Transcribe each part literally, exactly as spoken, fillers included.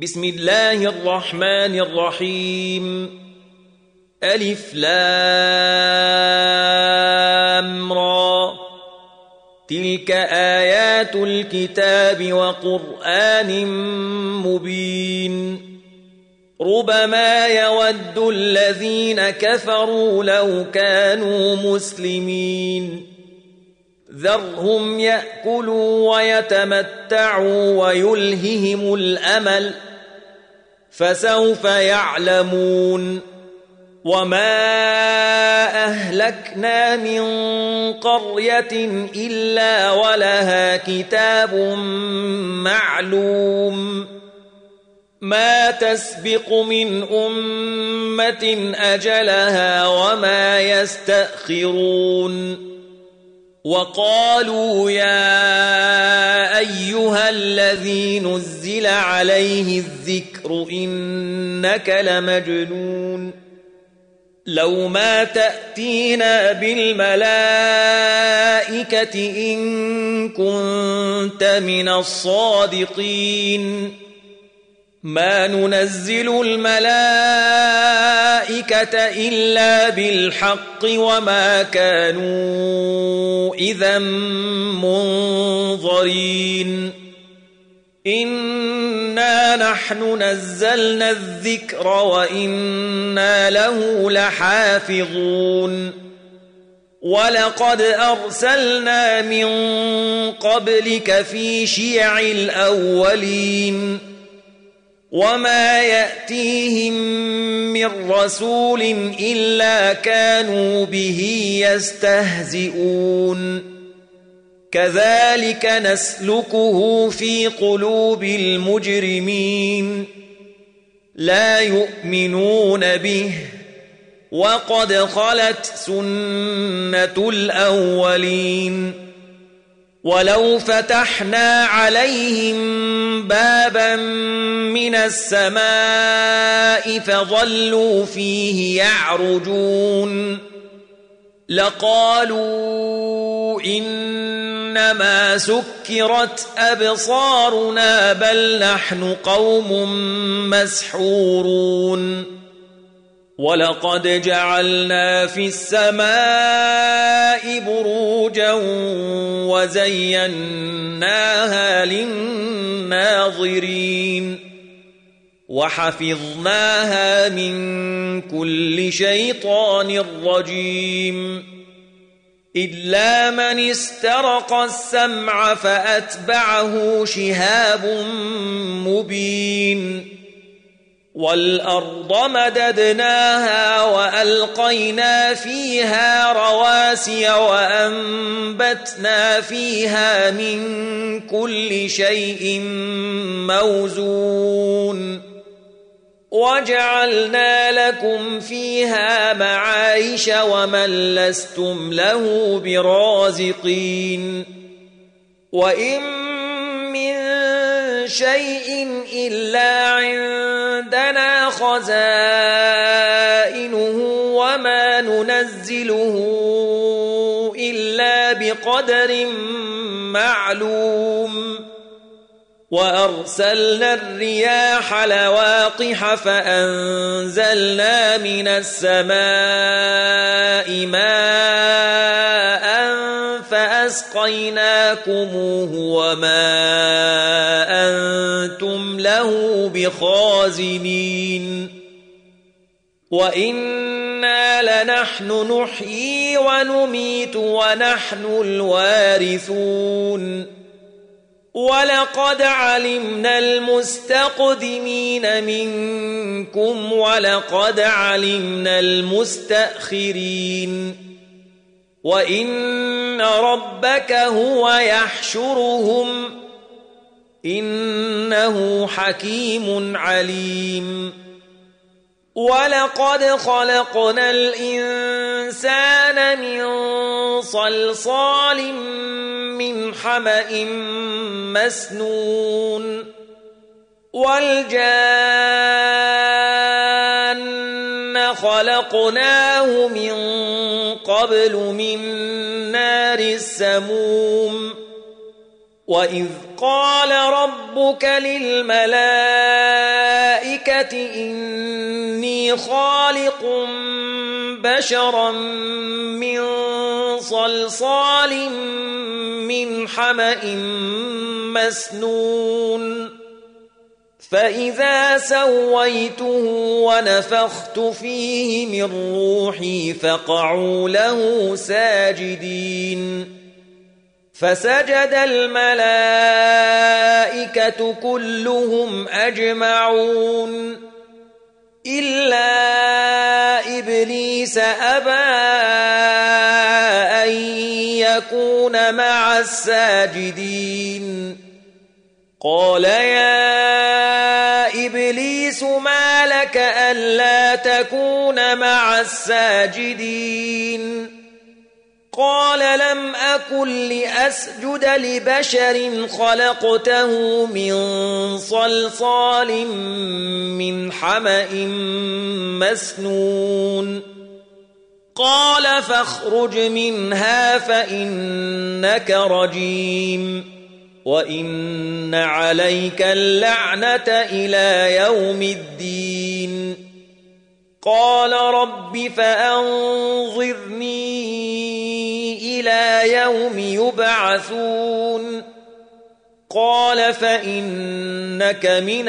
بسم الله الرحمن الرحيم ألف لام را تلك آيات الكتاب وقرآن مبين ربما يود الذين كفروا لو كانوا مسلمين ذرهم يأكلوا ويتمتعوا ويلههم الأمل فسوف يعلمون وما أهلكنا من قرية إلا ولها كتاب معلوم ما تسبق من أمة أجلها وما يستأخرون وقالوا يا أيها الذي نزل عليه الذكر إنك لمجنون لو ما تأتينا بالملائكة إن كنت من الصادقين ما ننزل الملائكة إلا بالحق وما كانوا إذا منظرين إنا نحن نزلنا الذكر وإنا له لحافظون ولقد أرسلنا من قبلك في شيع الأولين وما يأتيهم من رسول إلا كانوا به يستهزئون كذلك نسلكه في قلوب المجرمين لا يؤمنون به وقد خلت سنة الأولين ولو فتحنا عليهم بابا من السماء فظلوا فيه يعرجون لقالوا إنما سكرت أبصارنا بل نحن قوم مسحورون ولقد جعلنا في السماء بروجا وزيناها للناظرين وحفظناها من كل شيطان رجيم إلا من استرق السمع فأتبعه شهاب مبين والأرض مددناها وألقينا فيها رواسي وأنبتنا فيها من كل شيء موزون وجعلنا لكم فيها معايش ومن لستم له برازقين وإن من شيء إلا عندنا خزائنه وما ننزله إلا بقدر معلوم وأرسلنا الرياح لواقح فأنزلنا من السماء ماء فأسقيناكموه وما أنتم له بخازنين وإنا لنحن نحيي ونميت ونحن الوارثون ولقد علمنا المستقدمين منكم ولقد علمنا المستأخرين وإن ربك هو يحشرهم إنه حكيم عليم ولقد خلقنا الإنسان من صلصال من حمأ مسنون والجان خلقناه من قبل من نار السموم وإذ قال ربك للملائكة الآيات إني خالق بشرا من صلصال من حمأ مسنون فإذا سويته ونفخت فيه من روحي فقعوا له ساجدين فسجد الملائكة كلهم أجمعون إلا إبليس أبى أن يكون مع الساجدين قال يا إبليس ما لك ألا تكون مع الساجدين قال لم أكن لأسجد لبشر خلقته من صلصال من حمأ مسنون قال فاخرج منها فإنك رجيم وإن عليك اللعنة إلى يوم الدين قال رب فأنظرني إلى يوم يبعثون قال فإنك من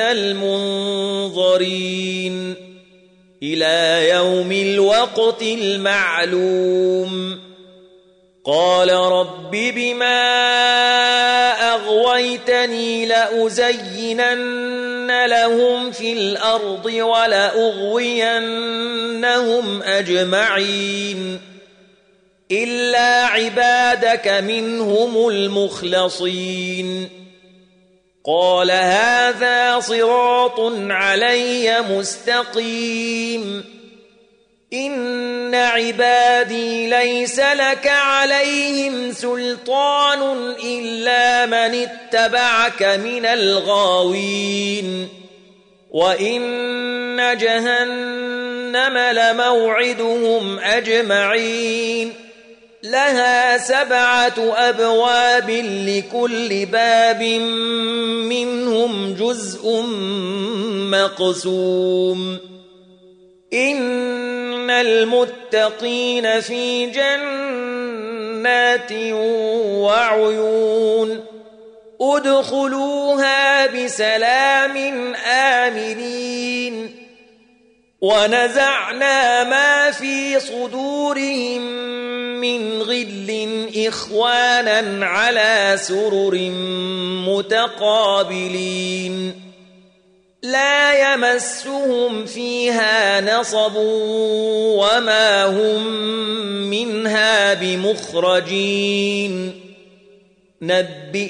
المنظرين إلى يوم الوقت المعلوم قال رب بما أغويتني لأزينن لهم في الأرض ولأغوينهم أجمعين إلا عبادك منهم المخلصين قال هذا صراط علي مستقيم إن عبادي ليس لك عليهم سلطان إلا من اتبعك من الغاوين وإن جهنم لموعدهم أجمعين لها سبعة أبواب لكل باب منهم جزء مقسوم إن المتقين في جنات وعيون ادخلوها بسلام آمنين ونزعنا ما في صدورهم من غل إخوانا على سرر متقابلين لا يمسهم فيها نصب وما هم منها بمخرجين نبئ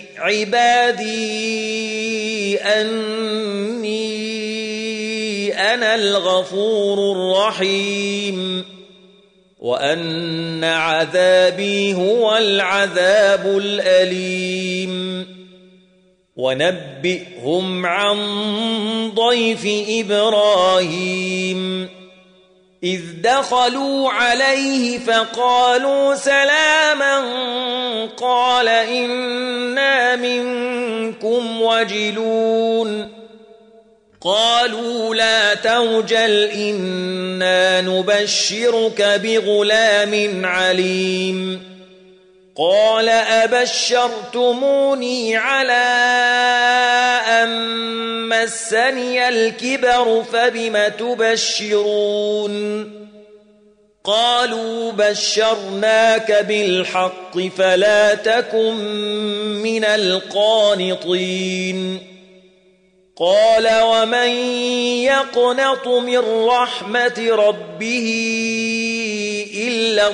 عبادي أني أنا الغفور الرحيم وأن عذابي هو العذاب الأليم ونبئهم عن ضيف إبراهيم إذ دخلوا عليه فقالوا سلاما قال إنا منكم وجلون قالوا لا توجل إنا نبشرك بغلام عليم قال أبشرتموني على أن مسني الكبر فبم تبشرون قالوا بشرناك بالحق فلا تكن من القانطين قال ومن يقنط من رحمة ربه إلا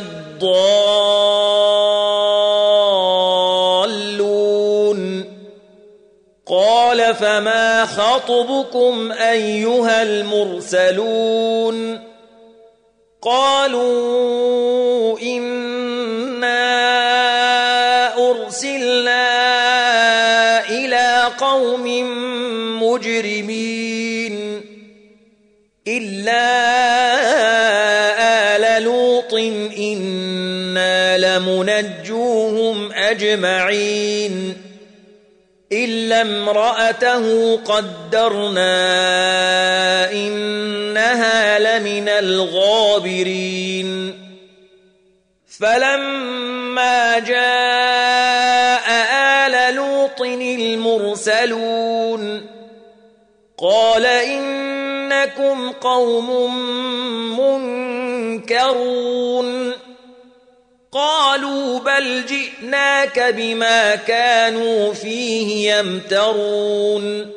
الضالون قال فما خطبكم أيها المرسلون قالوا إنا أرسلنا إلى قوم مجرمين إلا آل لوط إنا لمنجوهم أجمعين إلا إلا امرأته قدرنا إنها لمن الغابرين فلما جاء آل لوط المرسلون قال إنكم قوم منكرون قالوا بل جئناك بما كانوا فيه يمترون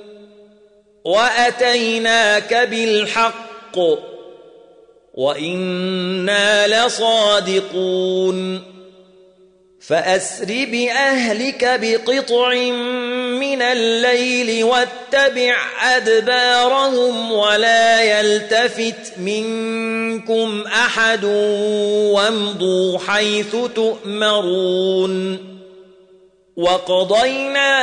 وأتيناك بالحق وإنا لصادقون فأسر بأهلك بقطع من الليل واتبع أدبارهم ولا يلتفت منكم أحد وامضوا حيث تؤمرون وقضينا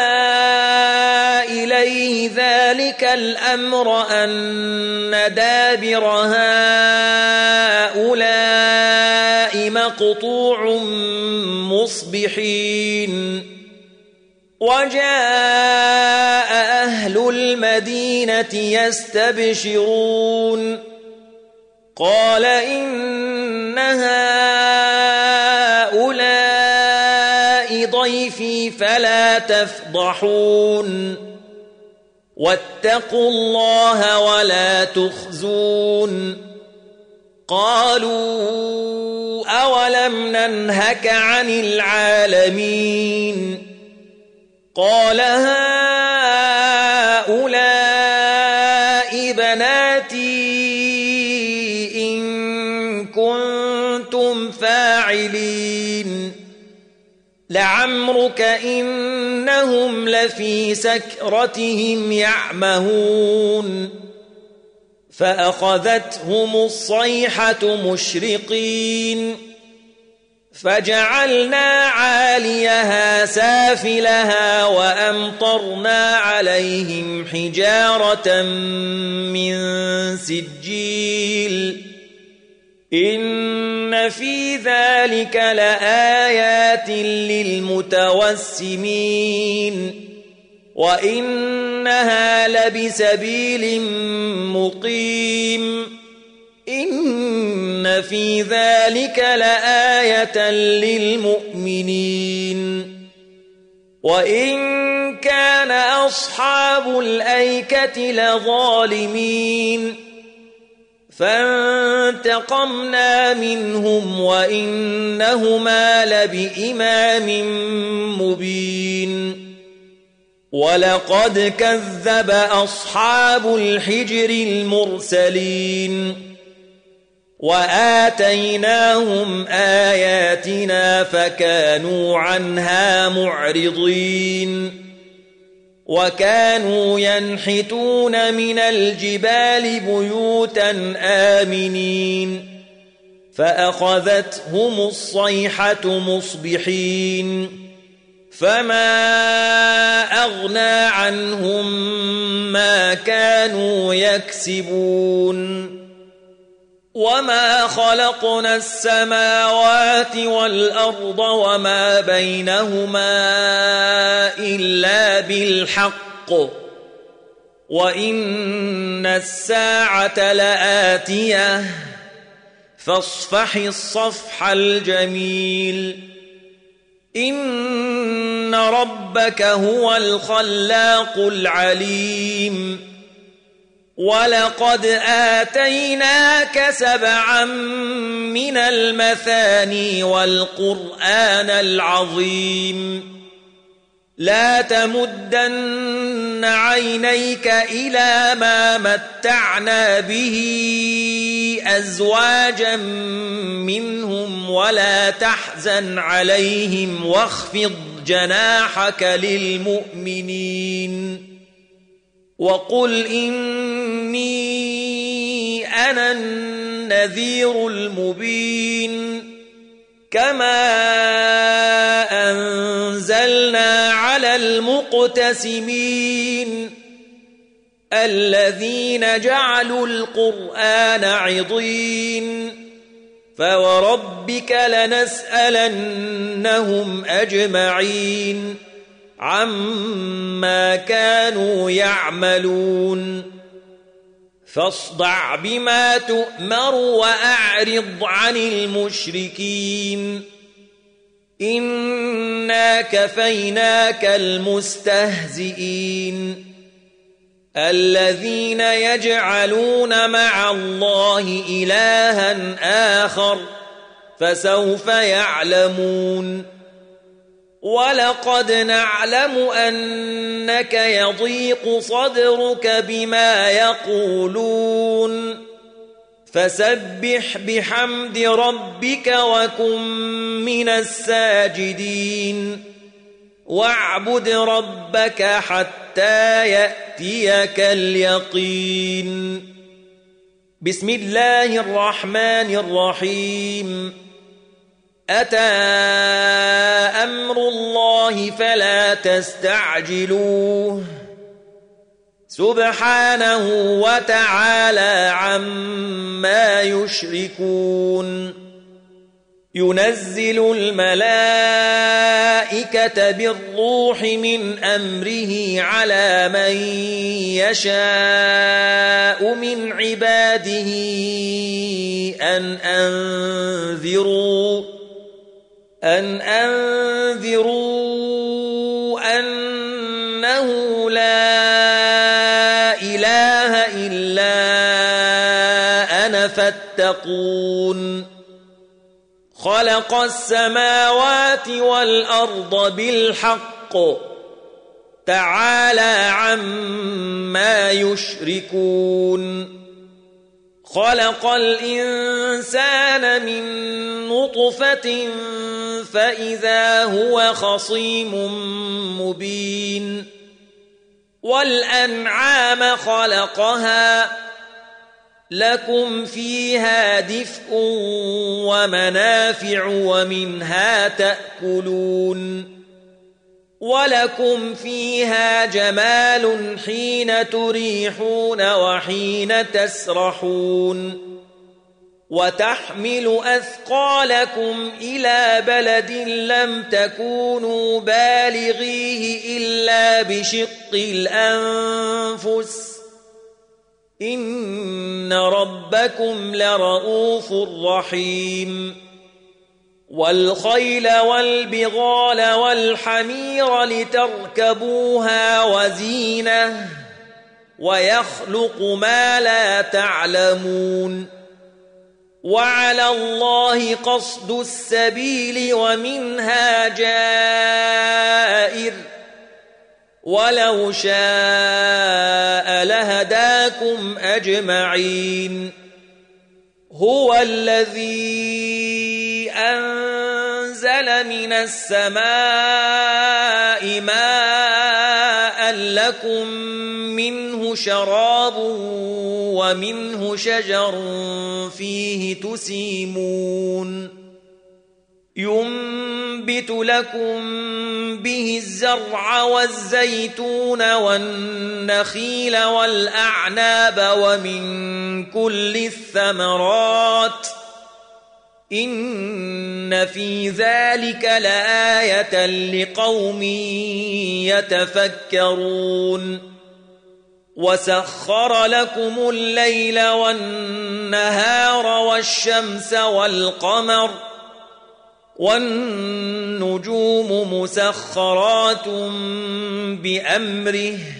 إليه ذلك الأمر أن دابر هؤلاء مقطوع مصبحين وجاء أهل المدينة يستبشرون قال إن هؤلاء ضيفي فلا تفضحون واتقوا الله ولا تخزون قالوا أولم ننهك عن العالمين قال هؤلاء بناتي إن كنتم فاعلين لعمرك إنهم لفي سكرتهم يعمهون فأخذتهم الصيحة مشرقين فجعلنا عاليها سافلها وأمطرنا عليهم حجارة من سجيل إن في ذلك لآيات للمتوسمين وإنها لبسبيل مقيم إن في ذلك لآية للمؤمنين وإن كان أصحاب الأيكة لظالمين فانتقمنا منهم وإنهما لبإمام مبين ولقد كذب أصحاب الحجر المرسلين وآتيناهم آياتنا فكانوا عنها معرضين وكانوا ينحتون من الجبال بيوتا آمنين فأخذتهم الصيحة مصبحين فما أغنى عنهم ما كانوا يكسبون وما خلقنا السماوات والأرض وما بينهما إلا بالحق وإن الساعة لآتية فاصفح الصفح الجميل إن ربك هو الخلاق العليم ولقد آتيناك سبعا من المثاني والقرآن العظيم لا تمدن عينيك إلى ما متعنا به أزواجا منهم ولا تحزن عليهم واخفض جناحك للمؤمنين وقل إني أنا النذير المبين كما أنزلنا على المقتسمين الذين جعلوا القرآن عضين فوربك لنسألنهم أجمعين عما كانوا يعملون فاصدع بما تؤمر وأعرض عن المشركين إنا كفيناك المستهزئين الذين يجعلون مع الله إلها آخر فسوف يعلمون ولقد نعلم أنك يضيق صدرك بما يقولون فسبح بحمد ربك وكن من الساجدين واعبد ربك حتى يأتيك اليقين بسم الله الرحمن الرحيم أتى أمر الله فلا تستعجلوه سبحانه وتعالى عما يشركون ينزل الملائكة بالروح من أمره على من يشاء من عباده أن أنذروا أن أنذروا أنه لا إله إلا أنا فاتقون خلق السماوات والأرض بالحق تعالى عما يشركون خلق الإنسان من نطفة فإذا هو خصيم مبين والأنعام خلقها لكم فيها دفء ومنافع ومنها تأكلون ولكم فيها جمال حين تريحون وحين تسرحون وتحمل أثقالكم إلى بلد لم تكونوا بالغيه إلا بشق الأنفس إن ربكم لرؤوف رحيم والخيل والبغال والحمير لتركبوها وزينة ويخلق ما لا تعلمون وعلى الله قصد السبيل ومنها جائر ولو شاء لهداكم أجمعين هو الذي أنزل من السماء ماء لكم منه شراب ومنه شجر فيه تسيمون ينبت لكم به الزرع والزيتون والنخيل والأعناب ومن كل الثمرات إن في ذلك لآية لقوم يتفكرون وسخر لكم الليل والنهار والشمس والقمر والنجوم مسخرات بأمره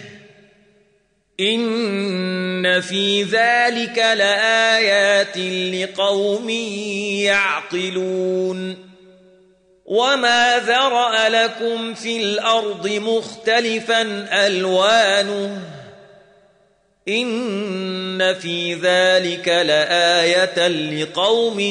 إن في ذلك لآيات لقوم يعقلون وما ذرأ لكم في الأرض مختلفا ألوانه إن في ذلك لآية لقوم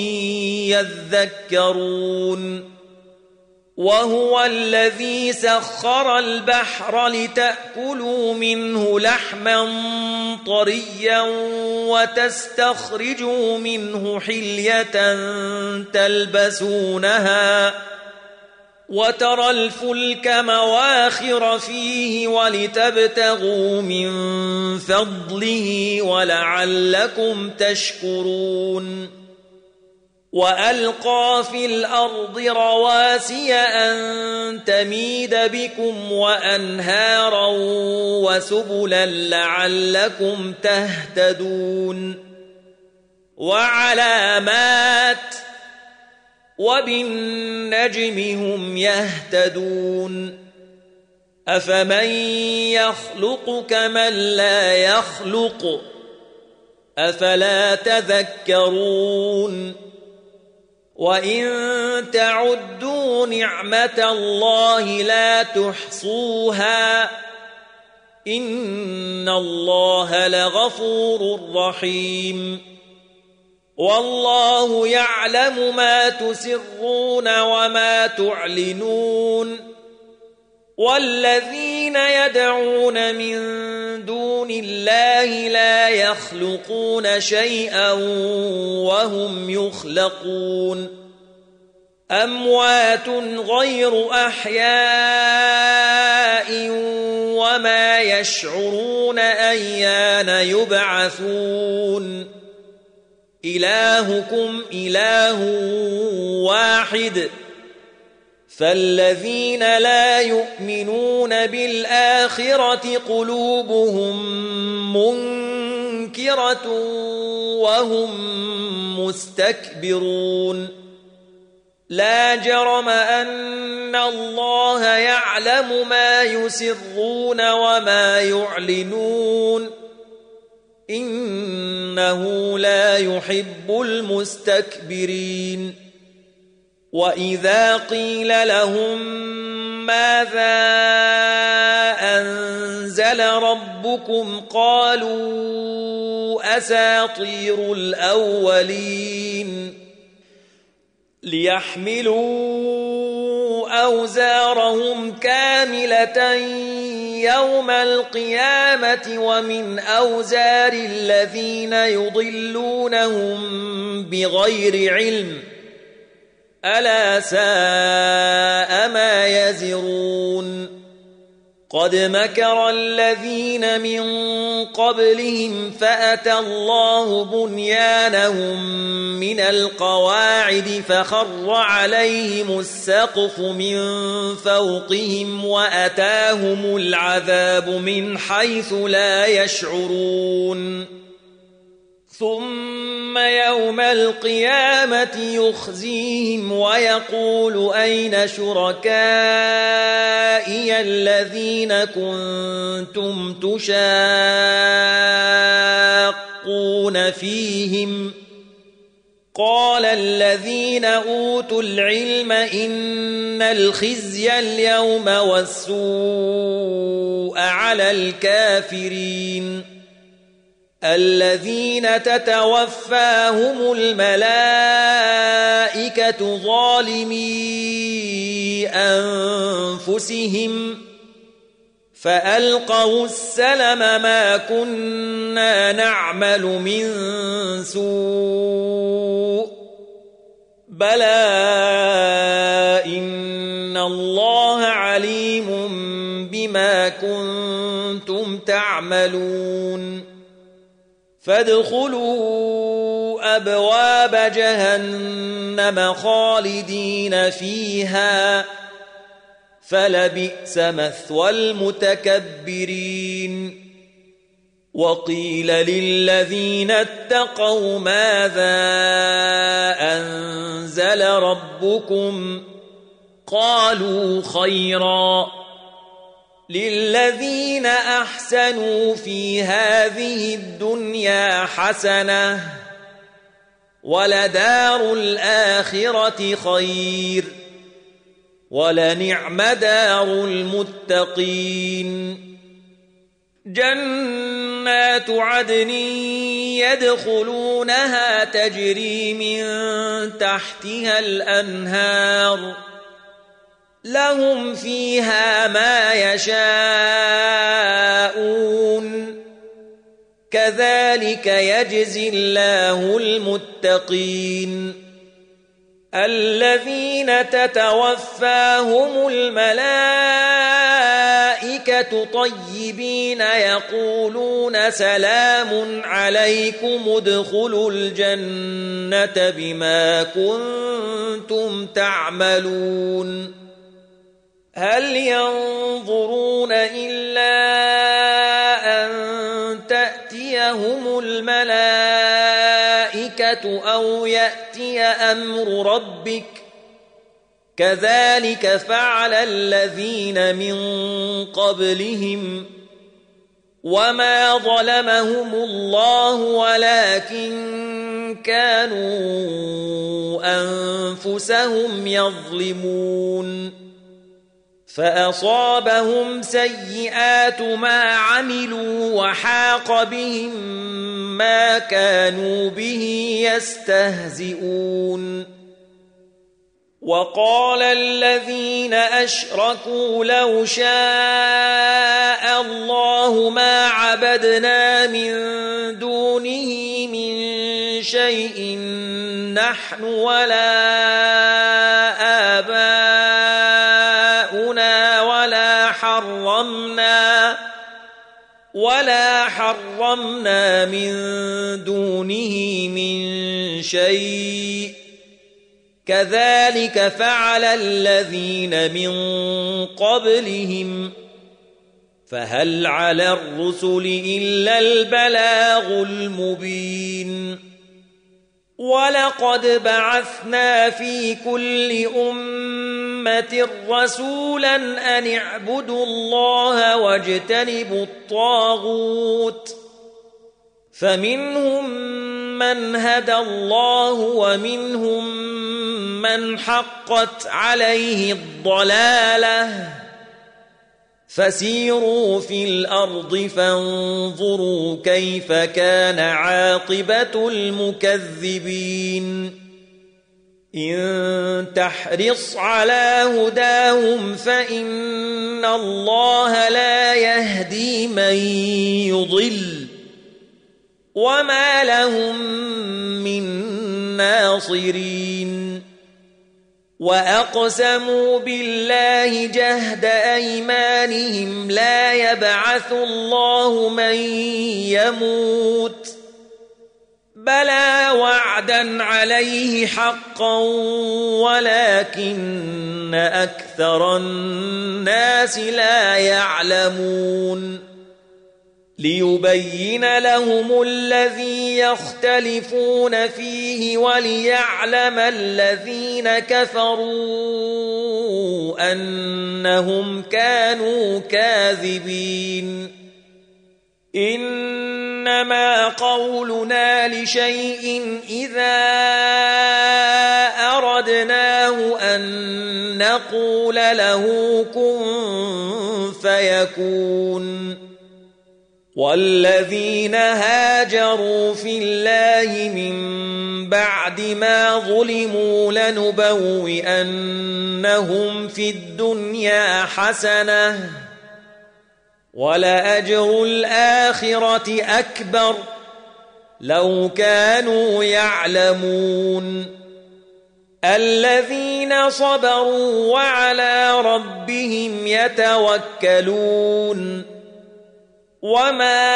يذكرون وهو الذي سخر البحر لتأكلوا منه لحما طريا وتستخرجوا منه حلية تلبسونها وترى الفلك مواخر فيه ولتبتغوا من فضله ولعلكم تشكرون وألقى في الأرض رواسي أن تميد بكم وأنهارا وسبلا لعلكم تهتدون وعلامات وبالنجم هم يهتدون أفمن يخلق كمن لا يخلق أفلا تذكرون وإن تعدوا نعمة الله لا تحصوها إن الله لغفور رحيم والله يعلم ما تسرون وما تعلنون والذين يدعون من دون الله لا يخلقون شيئا وهم يخلقون أموات غير أحياء وما يشعرون أيان يبعثون إلهكم إله واحد فالذين لا يؤمنون بالآخرة قلوبهم منكرة وهم مستكبرون لا جرم أن الله يعلم ما يسرون وما يعلنون إنه لا يحب المستكبرين وإذا قيل لهم ماذا أنزل ربكم قالوا أساطير الأولين ليحملوا أوزارهم كاملة يوم القيامة ومن أوزار الذين يضلونهم بغير علم ألا ساء ما يزرون قد مكر الذين من قبلهم فأتى الله بنيانهم من القواعد فخر عليهم السقف من فوقهم وأتاهم العذاب من حيث لا يشعرون ثم يوم القيامة يخزيهم ويقول أين شركائي الذين كنتم تشاقون فيهم قال الذين أوتوا العلم إن الخزي اليوم والسوء على الكافرين الذين تتوفاهم الملائكة ظالمي أنفسهم فألقوا السلم ما كنا نعمل من سوء بلى إن الله عليم بما كنتم تعملون فادخلوا أبواب جهنم خالدين فيها فلبئس مثوى المتكبرين وقيل للذين اتقوا ماذا أنزل ربكم قالوا خيرا للذين أحسنوا في هذه الدنيا حسنة ولدار الآخرة خير ولنعم دار المتقين جنات عدن يدخلونها تجري من تحتها الأنهار لهم فيها ما يشاءون كذلك يجزي الله المتقين الذين تتوفاهم الملائكة الملائكة طيبين يقولون سلام عليكم ادخلوا الجنة بما كنتم تعملون هل ينظرون إلا أن تأتيهم الملائكة أو يأتي أمر ربك كذلك فعل الذين من قبلهم وما ظلمهم الله ولكن كانوا أنفسهم يظلمون فأصابهم سيئات ما عملوا وحاق بهم ما كانوا به يستهزئون وقال الذين أشركوا لو شاء الله ما عبدنا من دونه من شيء نحن ولا آباؤنا ولا حرمنا ولا حرمنا من دونه من شيء كذلك فعل الذين من قبلهم فهل على الرسل إلا البلاغ المبين ولقد بعثنا في كل أمة رسولا أن اعبدوا الله واجتنبوا الطاغوت فمنهم من هدى الله ومنهم من حقت عليه الضلالة فسيروا في الأرض فانظروا كيف كان عاقبة المكذبين إن تحرص على هداهم فإن الله لا يهدي من يضل وما لهم من ناصرين وأقسموا بالله جهد أيمانهم لا يبعث الله من يموت بلى وعدا عليه حقا ولكن أكثر الناس لا يعلمون ليبين لهم الذي يختلفون فيه وليعلم الذين كفروا أنهم كانوا كاذبين إنما قولنا لشيء إذا أردناه أن نقول له كن فيكون والذين هاجروا في الله من بعد ما ظلموا لنبوئنهم في الدنيا حسنة ولأجر الآخرة أكبر لو كانوا يعلمون الذين صبروا وعلى ربهم يتوكلون وما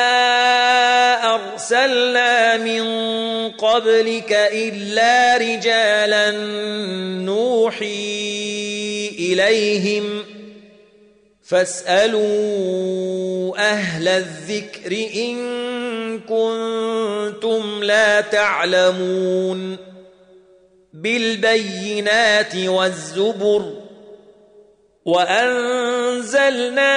أرسلنا من قبلك إلا رجالا نوحي إليهم فاسألوا أهل الذكر إن كنتم لا تعلمون بالبينات والزبر وأنزلنا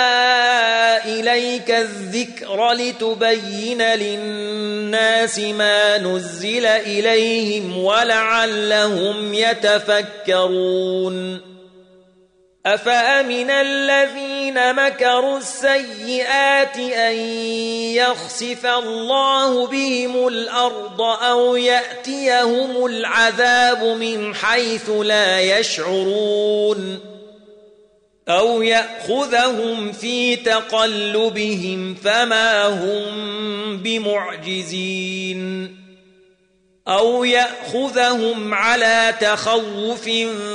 إليك الذكر لتبين للناس ما نزل إليهم ولعلهم يتفكرون أفأمن الذين مكروا السيئات أن يخسف الله بهم الأرض أو يأتيهم العذاب من حيث لا يشعرون أو يأخذهم في تقلبهم فما هم بمعجزين أو يأخذهم على تخوف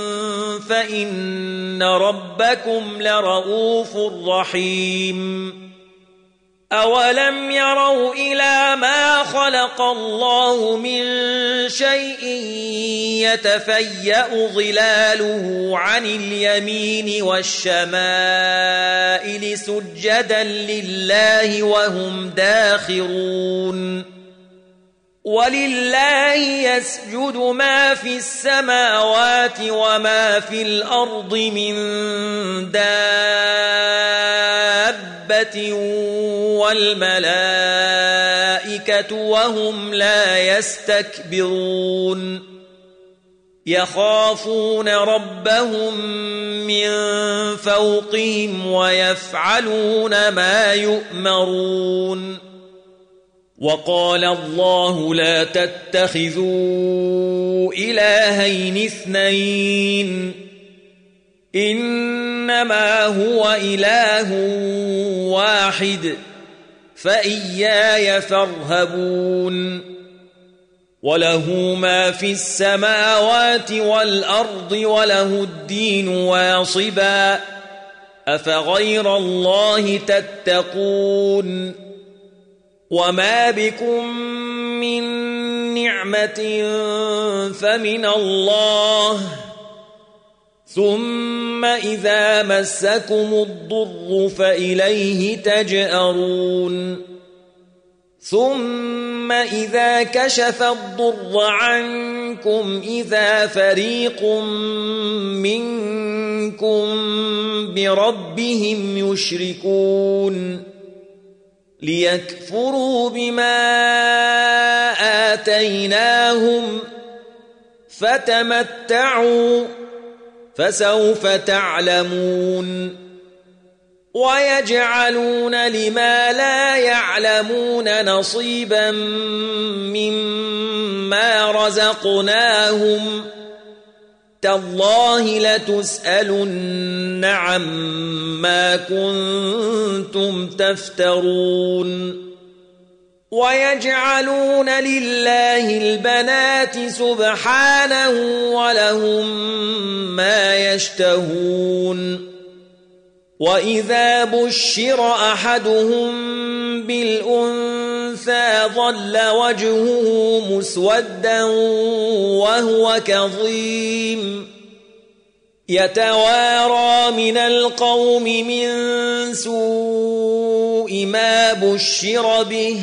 فإن ربكم لرؤوف رحيم أولم يروا إلى ما خلق الله من شيء يتفيأ ظلاله عن اليمين والشمائل سجدا لله وهم داخرون ولله يسجد ما في السماوات وما في الأرض من دابة والملائكة وهم لا يستكبرون يخافون ربهم من فوقهم ويفعلون ما يؤمرون وقال الله لا تتخذوا إلهين اثنين إنما هو إله واحد فإياي فارهبون وله ما في السماوات والأرض وله الدين واصبا أفغير الله تتقون وما بكم من نعمة فمن الله ثم إذا مسكم الضر فإليه تجأرون ثم إذا كشف الضر عنكم إذا فريق منكم بربهم يشركون ليكفروا بما آتيناهم فتمتعوا فسوف تعلمون ويجعلون لما لا يعلمون نصيبا مما رزقناهم تالله لتسألن عما كنتم تفترون ويجعلون لله البنات سبحانه ولهم ما يشتهون وإذا بشر أحدهم بالأنثى ظل وجهه مسودا وهو كظيم يتوارى من القوم من سوء ما بشر به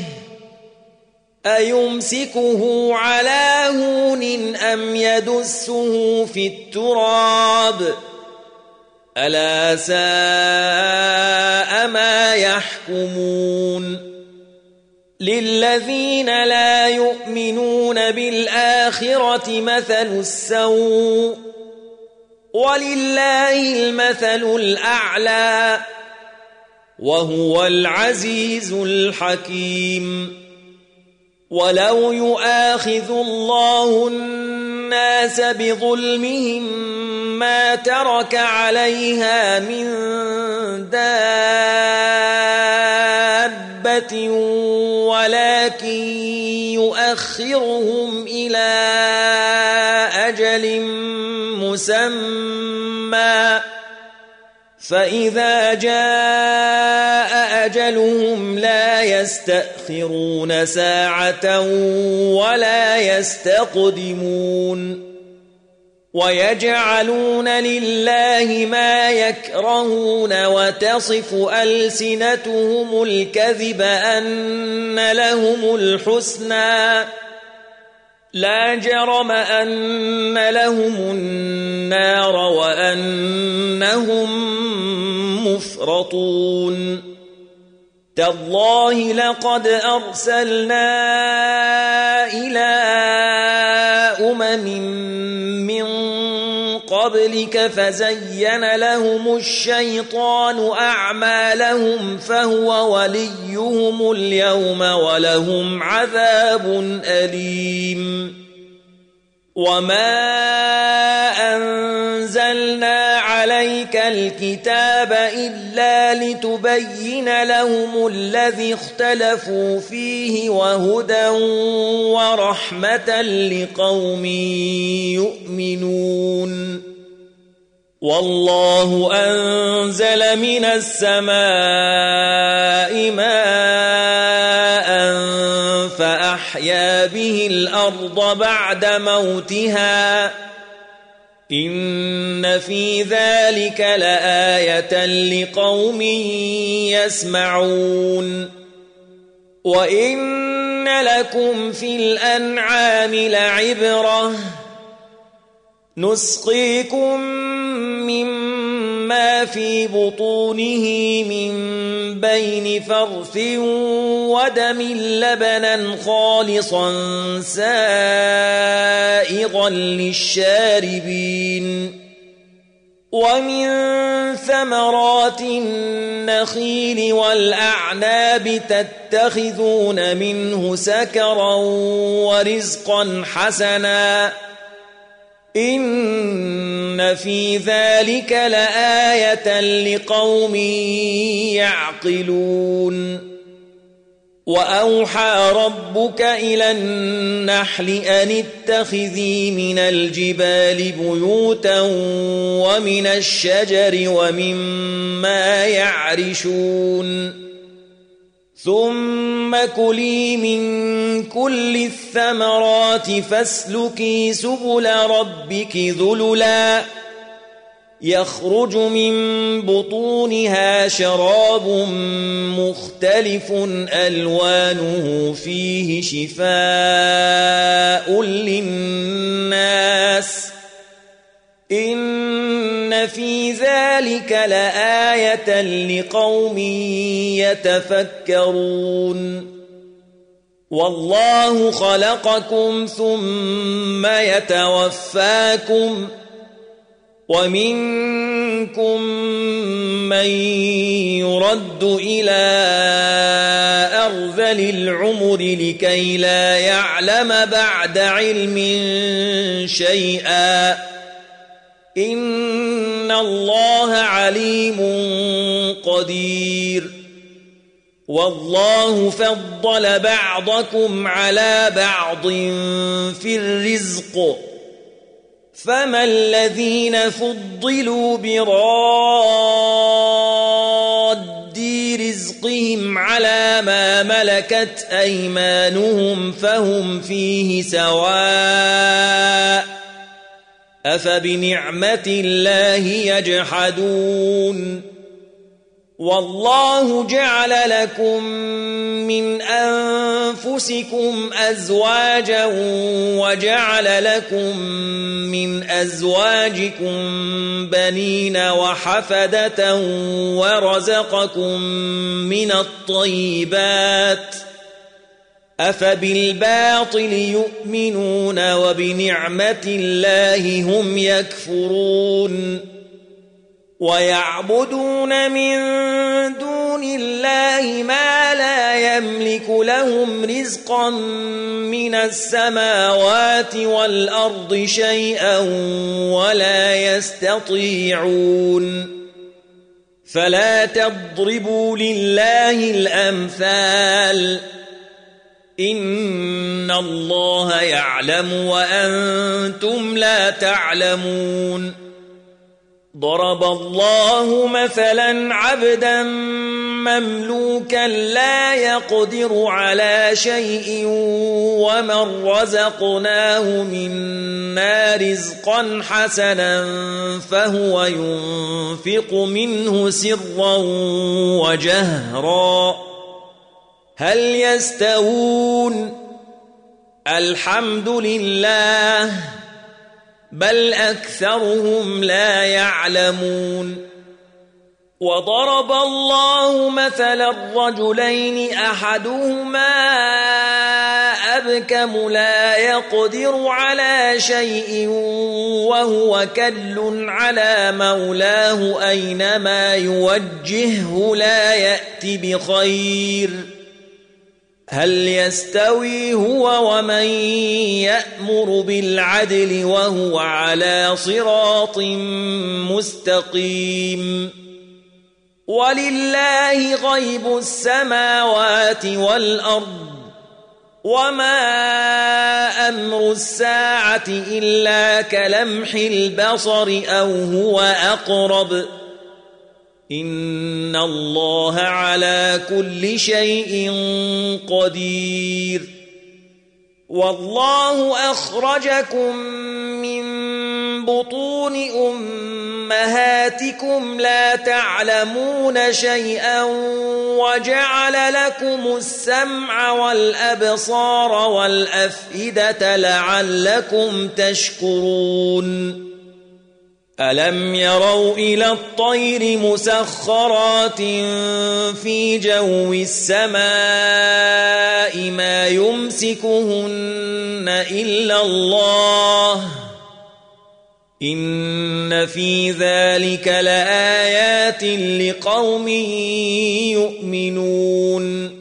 أيمسكه على هون أم يدسه في التراب ألا ساء ما يحكمون للذين لا يؤمنون بالآخرة مثل السوء ولله المثل الأعلى وهو العزيز الحكيم ولو يؤاخذ الله الناس بظلمهم ما ترك عليها من دابة ولكن يؤخرهم إلى أجل مسمى فإذا جاء أجلهم لا يستأخرون ساعة ولا يستقدمون ويجعلون لله ما يكرهون وتصف ألسنتهم الكذب أن لهم الحسنى لا جرم أن لهم النار وأنهم مفرطون تالله لقد أرسلنا إلى أمم من قبلك فزين لهم الشيطان أعمالهم فهو وليهم اليوم ولهم عذاب أليم وما أنزلنا عليك الكتاب إلا لتبين لتبين لهم الذي اختلفوا فيه وهدى ورحمة لقوم يؤمنون والله أنزل من السماء ماء فأحيا به الأرض بعد موتها إن في ذلك لآية لقوم يسمعون وإن لكم في الأنعام لعبرة نسقيكم مما في بطونه من بين فرث ودم لبنا خالصا سائغا للشاربين ومن ثمرات النخيل والأعناب تتخذون منه سكرا ورزقا حسنا إن في ذلك لآية لقوم يعقلون وأوحى ربك إلى النحل أن اتخذي من الجبال بيوتا ومن الشجر ومما يعرشون ثم كلي من كل الثمرات فاسلكي سبل ربك ذللا يخرج من بطونها شراب مختلف ألوانه فيه شفاء للناس إن في ذلك لآية لقوم يتفكرون والله خلقكم ثم يتوفاكم ومنكم من يرد إلى أرذل العمر لكي لا يعلم بعد علم شيئا إن الله عليم قدير والله فضل بعضكم على بعض في الرزق فما الذين فضلوا براد رزقهم على ما ملكت أيمانهم فهم فيه سواء أفبنعمة الله يجحدون والله جعل لكم من أنفسكم أزواجا وجعل لكم من أزواجكم بنين وحفدة ورزقكم من الطيبات أفبالباطل يؤمنون وبنعمة الله هم يكفرون ويعبدون من دون الله ما لا يملك لهم رزقا من السماوات والأرض شيئا ولا يستطيعون فلا تضربوا لله الأمثال إن الله يعلم وأنتم لا تعلمون ضرب الله مثلا عبدا مملوكا لا يقدر على شيء ومن رزقناه منا رزقا حسنا فهو ينفق منه سرا وجهرا هل يستوون الحمد لله بل أكثرهم لا يعلمون وضرب الله مثلا الرجلين أحدهما أبكم لا يقدر على شيء وهو كل على مولاه أينما يوجهه لا يأتي بخير هل يستوي هو ومن يأمر بالعدل وهو على صراط مستقيم ولله غيب السماوات والأرض وما أمر الساعة إلا كلمح البصر أو هو أقرب إن الله على كل شيء قدير والله أخرجكم من بطون أمهاتكم لا تعلمون شيئا وجعل لكم السمع والأبصار والأفئدة لعلكم تشكرون ألم يروا إلى الطير مسخرات في جو السماء ما يمسكهن إلا الله إن في ذلك لآيات لقوم يؤمنون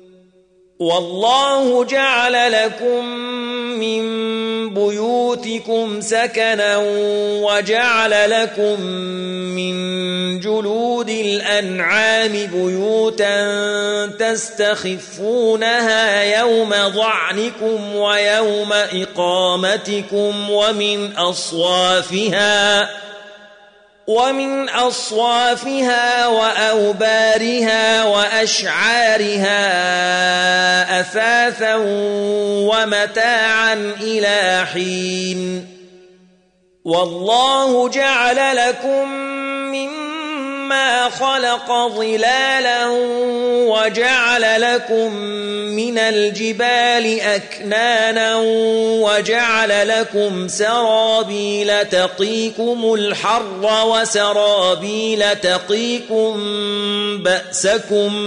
والله جعل لكم من بيوتكم سكنا وجعل لكم من جلود الأنعام بيوتا تستخفونها يوم ضعنكم ويوم إقامتكم ومن أصوافها ومن أصوافها وأوبارها وأشعارها أثاثا ومتاعا إلى حين والله جعل لكم مما خلق ظلالا وجعل لكم من الجبال أكنانا وجعل لكم سرابيل تقيكم الحر وسرابيل تقيكم بأسكم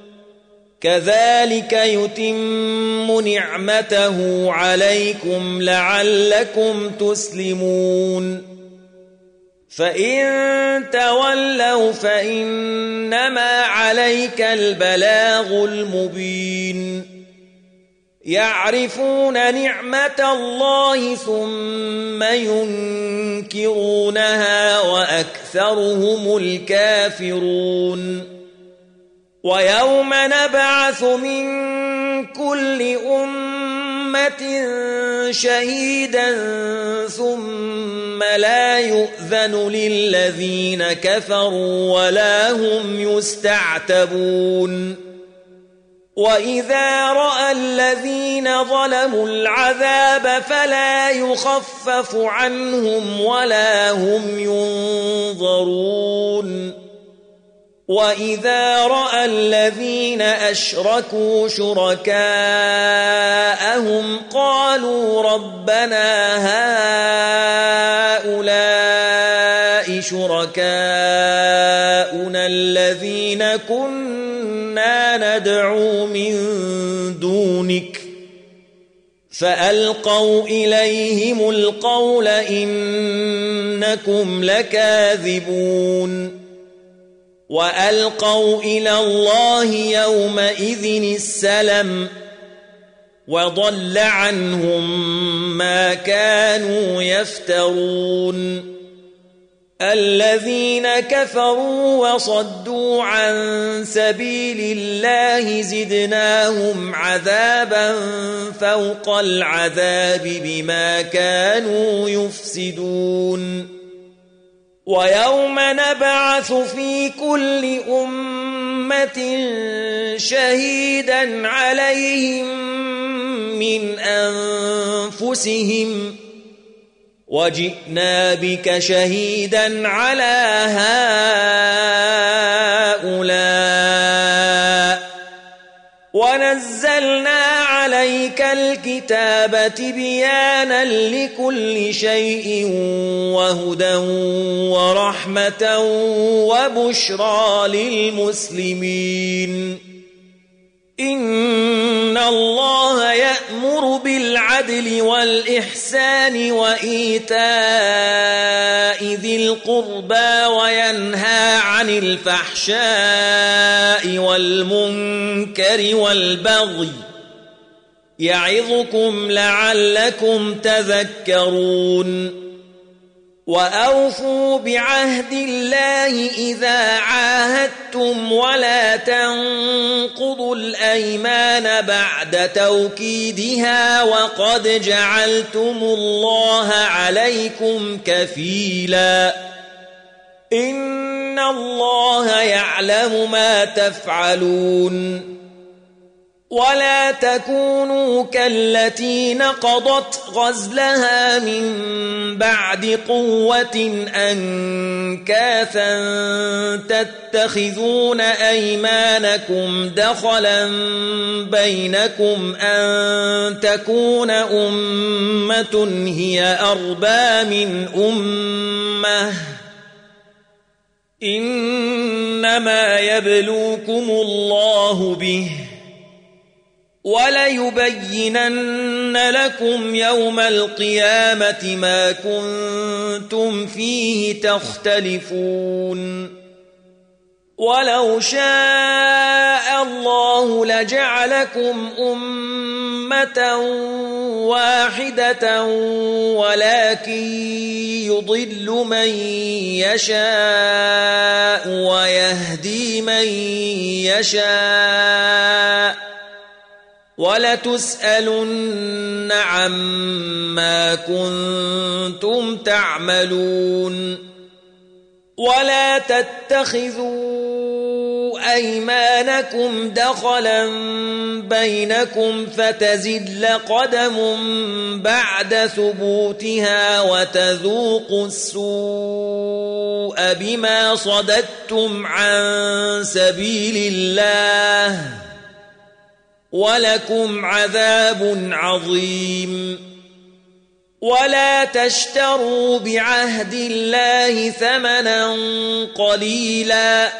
كذلك يتم نعمته عليكم لعلكم تسلمون فإن تولوا فإنما عليك البلاغ المبين يعرفون نعمة الله ثم ينكرونها وأكثرهم الكافرون ويوم نبعث من كل أمة شهيدا ثم لا يؤذن للذين كفروا ولا هم يستعتبون وإذا رأى الذين ظلموا العذاب فلا يخفف عنهم ولا هم ينظرون وإذا رأى الذين أشركوا شركاءهم قالوا ربنا هؤلاء شركاؤنا الذين كنا ندعو من دونك فألقوا إليهم القول إنكم لكاذبون وألقوا إلى الله يومئذ السلم وضل عنهم ما كانوا يفترون الذين كفروا وصدوا عن سبيل الله زدناهم عذابا فوق العذاب بما كانوا يفسدون ويوم نبعث في كل أمة شهيدا عليهم من أنفسهم وجئنا بك شهيدا على هؤلاء ونزلنا عليك الكتاب تبيانا لكل شيء وهدى ورحمة وبشرى للمسلمين إن الله يأمر بالعدل والإحسان وإيتاء ذي القربى وينهى عن الفحشاء والمنكر والبغي يعظكم لعلكم تذكرون وأوفوا بعهد الله إذا عاهدتم ولا تنقضوا الأيمان بعد توكيدها وقد جعلتم الله عليكم كفيلا إن الله يعلم ما تفعلون ولا تكونوا كالتي نقضت غزلها من بعد قوة أنكاثا تتخذون أيمانكم دخلا بينكم أن تكون أمة هي أربى من أمة إنما يبلوكم الله به وليبينن لكم يوم القيامة ما كنتم فيه تختلفون ولو شاء الله لجعلكم أمة واحدة ولكن يضل من يشاء ويهدي من يشاء ولتسألن عما كنتم تعملون ولا تتخذوا أيمانكم دخلا بينكم فتزل قدم بعد ثبوتها وتذوقوا السوء بما صددتم عن سبيل الله ولكم عذاب عظيم ولا تشتروا بعهد الله ثمنا قليلا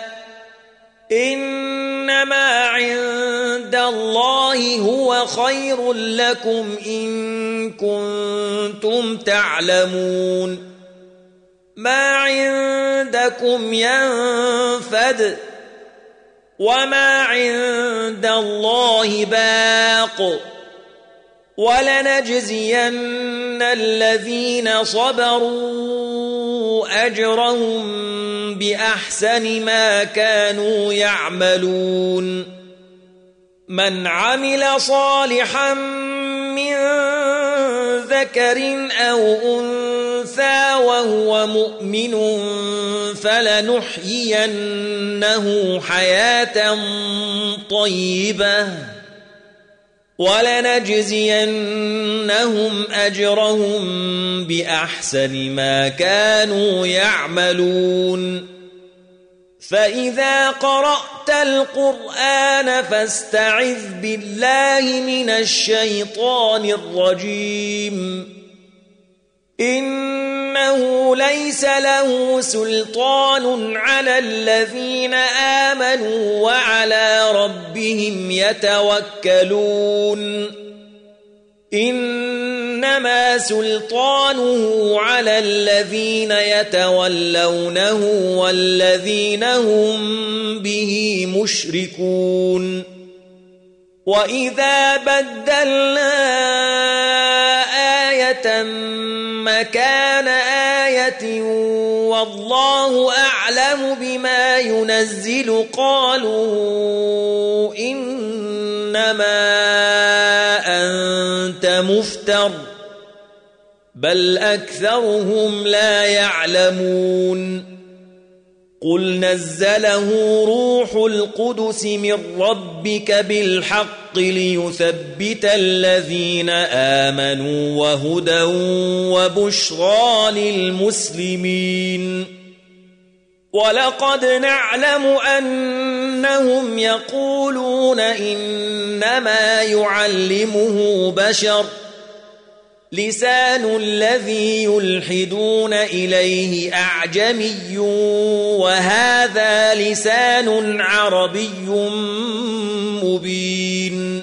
إنما عند الله هو خير لكم إن كنتم تعلمون ما عندكم ينفد وما عند الله باق ولنجزين الذين صبروا أجرهم بأحسن ما كانوا يعملون من عمل صالحا من ذكر أو أنثى وهو مؤمن فلنحيينه حياة طيبة ولنجزينهم أجرهم بأحسن ما كانوا يعملون فإذا قرأت القرآن فاستعذ بالله من الشيطان الرجيم إنه ليس له سلطان على الذين آمنوا وعلى ربهم يتوكلون إنما سلطانه على الذين يتولونه والذين هم به مشركون وإذا بدلنا آية مكان آية والله أعلم بما ينزل قالوا إنما أنت مفتر بل أكثرهم لا يعلمون قل نزله روح القدس من ربك بالحق ليثبت الذين آمنوا وهدى وبشرى للمسلمين ولقد نعلم أنهم يقولون إنما يعلمه بشر لسان الذي يلحدون إليه أعجمي وهذا لسان عربي مبين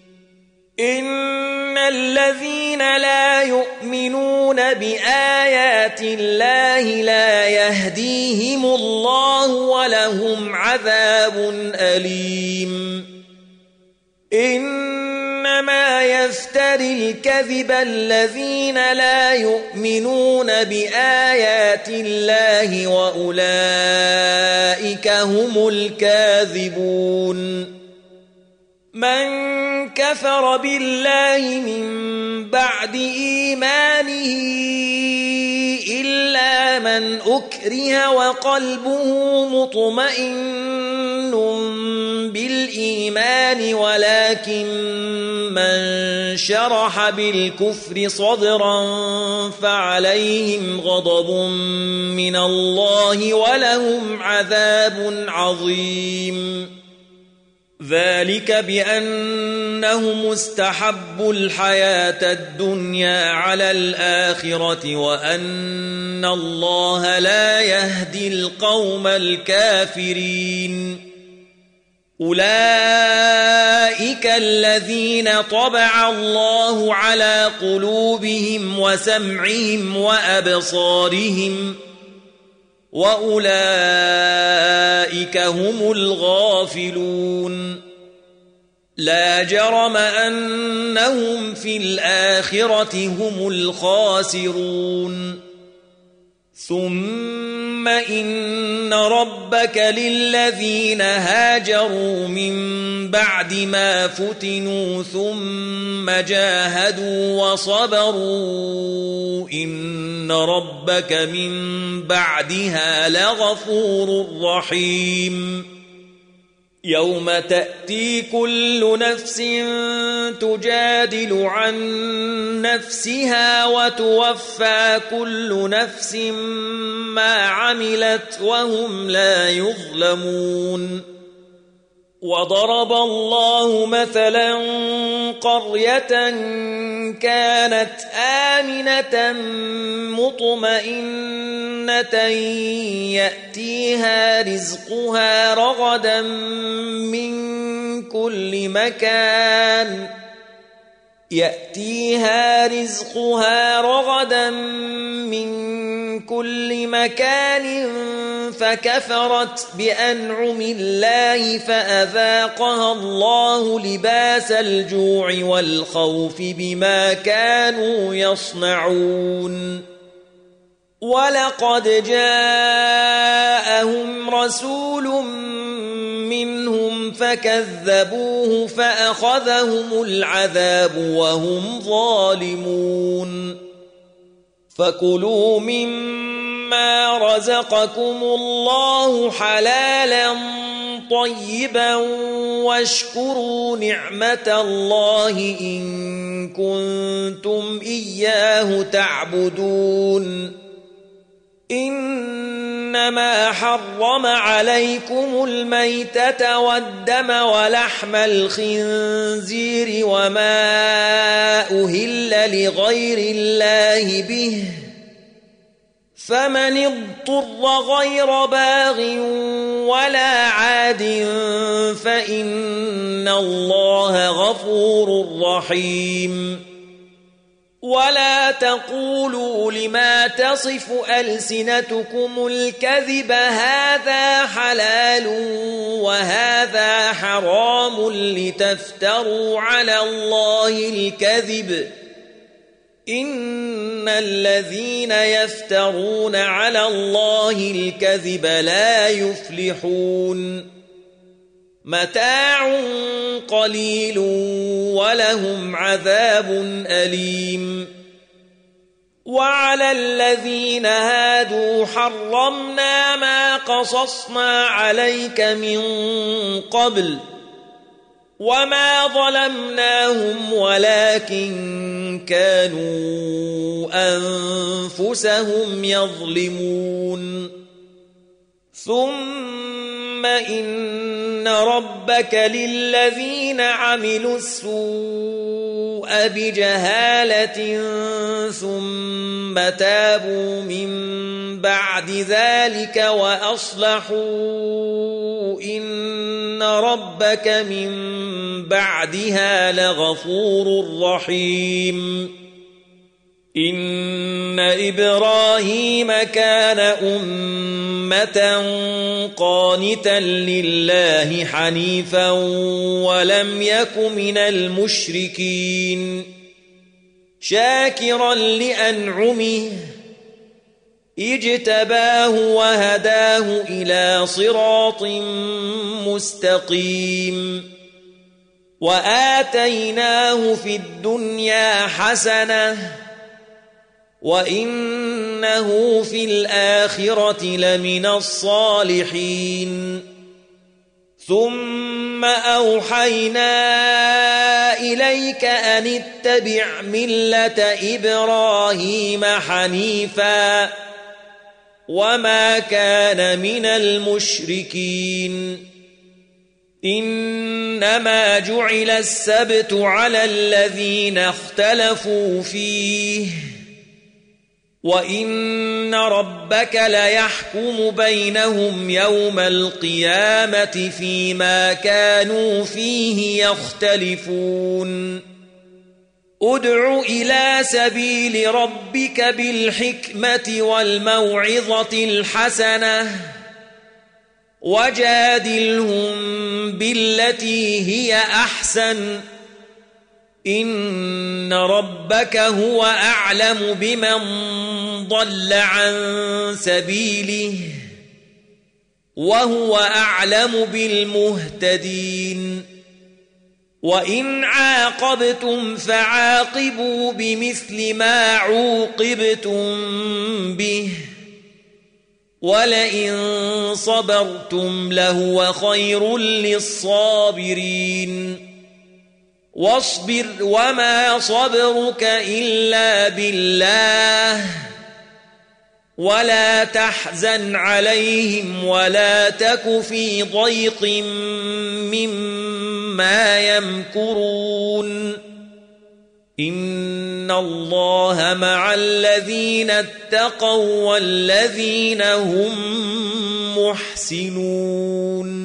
إن الذين لا يؤمنون بآيات الله لا يهديهم الله ولهم عذاب أليم إنما إنما يفتري الكذب الذين لا يؤمنون بآيات الله وأولئك هم الكاذبون من كفر بالله من بعد إيمانه إلا من أكره وقلبه مطمئن بالإيمان ولكن من شرح بالكفر صدرا فعليهم غضب من الله ولهم عذاب عظيم ذلك بأنهم استحبوا الحياة الدنيا على الآخرة وأن الله لا يهدي القوم الكافرين أولئك الذين طبع الله على قلوبهم وسمعهم وأبصارهم وأولئك هم الغافلون لا جرم أنهم في الآخرة هم الخاسرون ثم إن ربك للذين هاجروا من بعد ما فتنوا ثم جاهدوا وصبروا إن ربك من بعدها لغفور رحيم يوم تأتي كل نفس تجادل عن نفسها وتوفى كل نفس ما عملت وهم لا يظلمون وضرب الله مثلا قرية كانت آمنة مطمئنة يأتيها رزقها رغدا من كل مكان يأتيها رزقها رغدا من كل مكان فكفرت بأنعم الله فأذاقها الله لباس الجوع والخوف بما كانوا يصنعون ولقد جاءهم رسول منهم فكذبوه فأخذهم العذاب وهم ظالمون فكلوا مما رزقكم الله حلالا طيبا واشكروا نعمة الله إن كنتم إياه تعبدون إنما حرم عليكم الميتة والدم ولحم الخنزير وما أهل لغير الله به فمن اضطر غير باغ ولا عاد فإن الله غفور رحيم ولا تقولوا لما تصف ألسنتكم الكذب هذا حلال وهذا حرام لتفتروا على الله الكذب إن الذين يفترون على الله الكذب لا يفلحون متاع قليل ولهم عذاب أليم وعلى الذين هادوا حرمنا ما قصصنا عليك من قبل وما ظلمناهم ولكن كانوا أنفسهم يظلمون ثم إن ربك للذين عملوا السوء بجهالة ثم تابوا من بعد ذلك وأصلحوا إن ربك من بعدها لغفور رحيم إن إبراهيم كان أمة قانتا لله حنيفا ولم يك من المشركين شاكرا لأنعمه اجتباه وهداه إلى صراط مستقيم وآتيناه في الدنيا حسنة وإنه في الآخرة لمن الصالحين ثم أوحينا إليك أن اتبع ملة إبراهيم حنيفا وما كان من المشركين إنما جعل السبت على الذين اختلفوا فيه وإن ربك ليحكم بينهم يوم القيامة فيما كانوا فيه يختلفون ادع إلى سبيل ربك بالحكمة والموعظة الحسنة وجادلهم بالتي هي أحسن إن ربك هو أعلم بمن ضل عن سبيله وهو أعلم بالمهتدين وإن عاقبتم فعاقبوا بمثل ما عوقبتم به ولئن صبرتم لهو خير للصابرين واصبر وما صبرك إلا بالله ولا تحزن عليهم ولا تك في ضيق مما يمكرون إن الله مع الذين اتقوا والذين هم محسنون